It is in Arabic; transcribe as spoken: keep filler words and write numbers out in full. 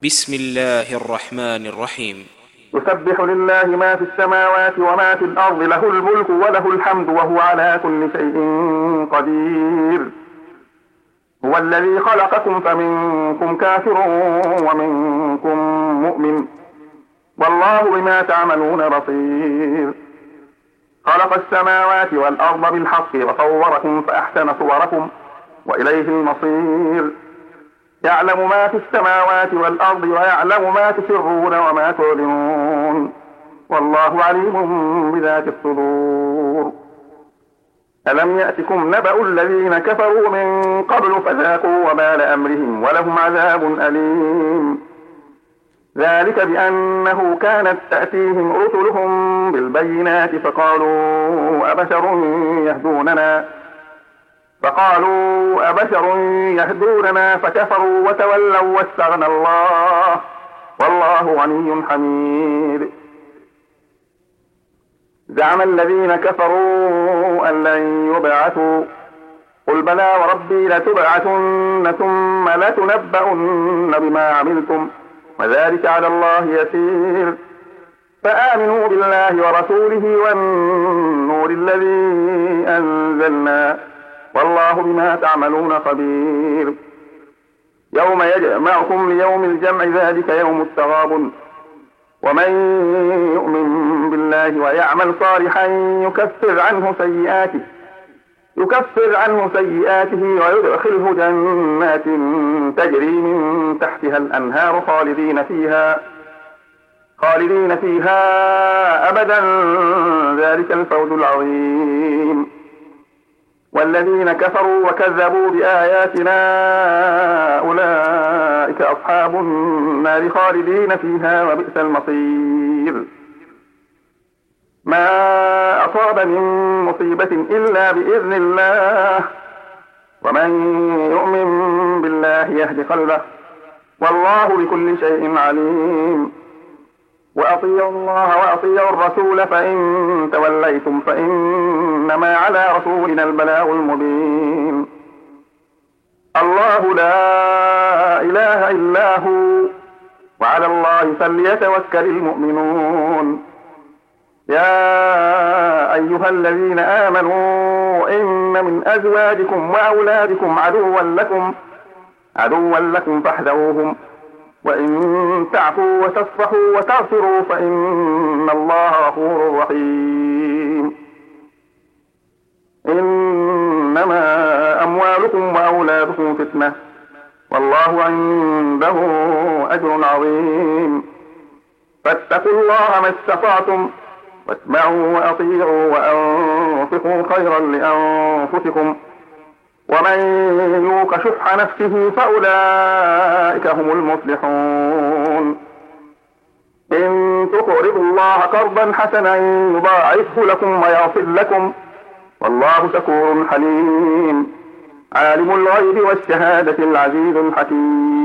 بسم الله الرحمن الرحيم. يسبح لله ما في السماوات وما في الأرض، له الملك وله الحمد وهو على كل شيء قدير. هو الذي خلقكم فمنكم كافر ومنكم مؤمن، والله بما تعملون بصير. خلق السماوات والأرض بالحق وصوركم فأحسن صوركم وإليه المصير. يعلم ما في السماوات والأرض ويعلم ما تسرون وما تعلنون، والله عليم بذات الصدور. ألم يأتكم نبأ الذين كفروا من قبل فذاقوا وبال أمرهم ولهم عذاب أليم. ذلك بأنه كانت تأتيهم رسلهم بالبينات فقالوا أبشر يهدوننا فقالوا أبشر يهدوننا فكفروا وتولوا واستغنى الله والله غني حميد. زعم الذين كفروا أن لن يبعثوا، قل بلى وربي لتبعثن ثم لتنبؤن بما عملتم وذلك على الله يسير. فآمنوا بالله ورسوله والنور الذي أنزلنا والله بما تعملون خبير. يوم يجمعكم ليوم الجمع ذلك يوم التغابن، ومن يؤمن بالله ويعمل صالحا يكفر عنه سيئاته يكفر عنه سيئاته ويدخله جنات تجري من تحتها الأنهار خالدين فيها خالدين فيها أبدا، ذلك الفوز العظيم. والذين كفروا وكذبوا بآياتنا أولئك أصحاب النار خالدين فيها وبئس المصير. ما أصاب من مصيبة إلا بإذن الله، ومن يؤمن بالله يهد قلبه والله بكل شيء عليم. وأطيعوا الله وأطيعوا الرسول فإن توليتم فإنما على رسولنا البلاغ المبين. الله لا إله إلا هو وعلى الله فليتوكل المؤمنون. يا أيها الذين آمنوا إن من أزواجكم وأولادكم عدوا لكم عدوا لكم فاحذروهم، وإن تعفوا وتصفحوا وتغفروا فإن الله غفور رحيم. إنما أموالكم وأولادكم فتنة والله عنده أجر عظيم. فاتقوا الله ما استطعتم واسمعوا وأطيعوا وأنفقوا خيرا لأنفسكم، ومن يوق شح نفسه فأولئك هم المفلحون. إن تقرضوا الله قرضا حسنا يضاعفه لكم ويغفر لكم والله شكور حليم. عالم الغيب والشهادة العزيز الحكيم.